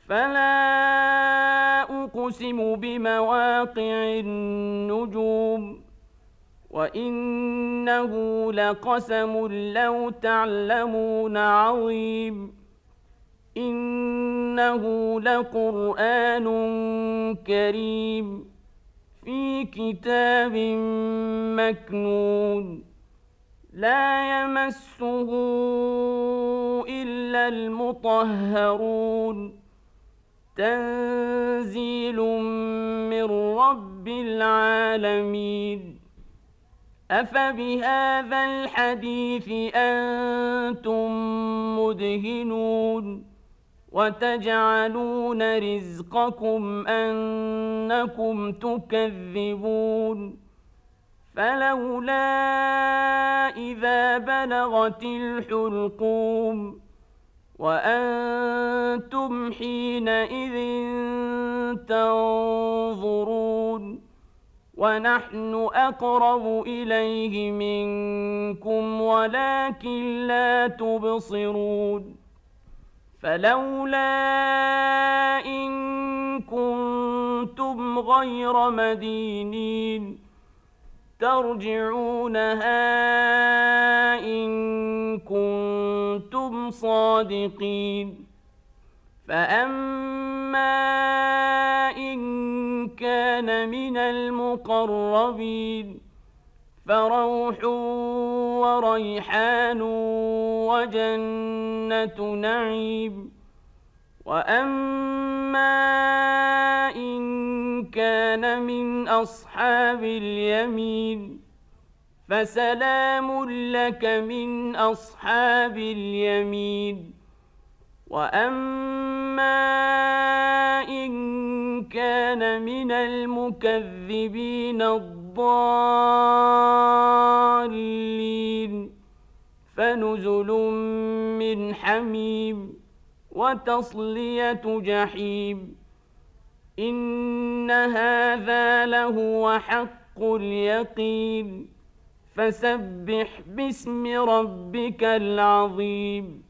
فلا أقسم بمواقع النجوم وإنه لقسم لو تعلمون عظيم إنه لقرآن كريم في كتاب مكنون لا يمسه إلا المطهرون تنزيل من رب العالمين أفبهذا الحديث أنتم مدهنون وتجعلون رزقكم أنكم تكذبون فلولا إذا بلغت الحلقوم وأنتم حينئذ تنظرون ونحن أقرب إليه منكم ولكن لا تبصرون فلولا إن كنتم غير مدينين ترجعونها إن كنتم صادقين فأما إن كان من المقربين فروح وريحان وجنة نعيم وأما إن كان من أصحاب اليمين فسلام لك من أصحاب اليمين وأما إن كان من المكذبين الضالين فنزل من حميم وتصلية جحيم إن هذا لهو حق اليقين فسبح باسم ربك العظيم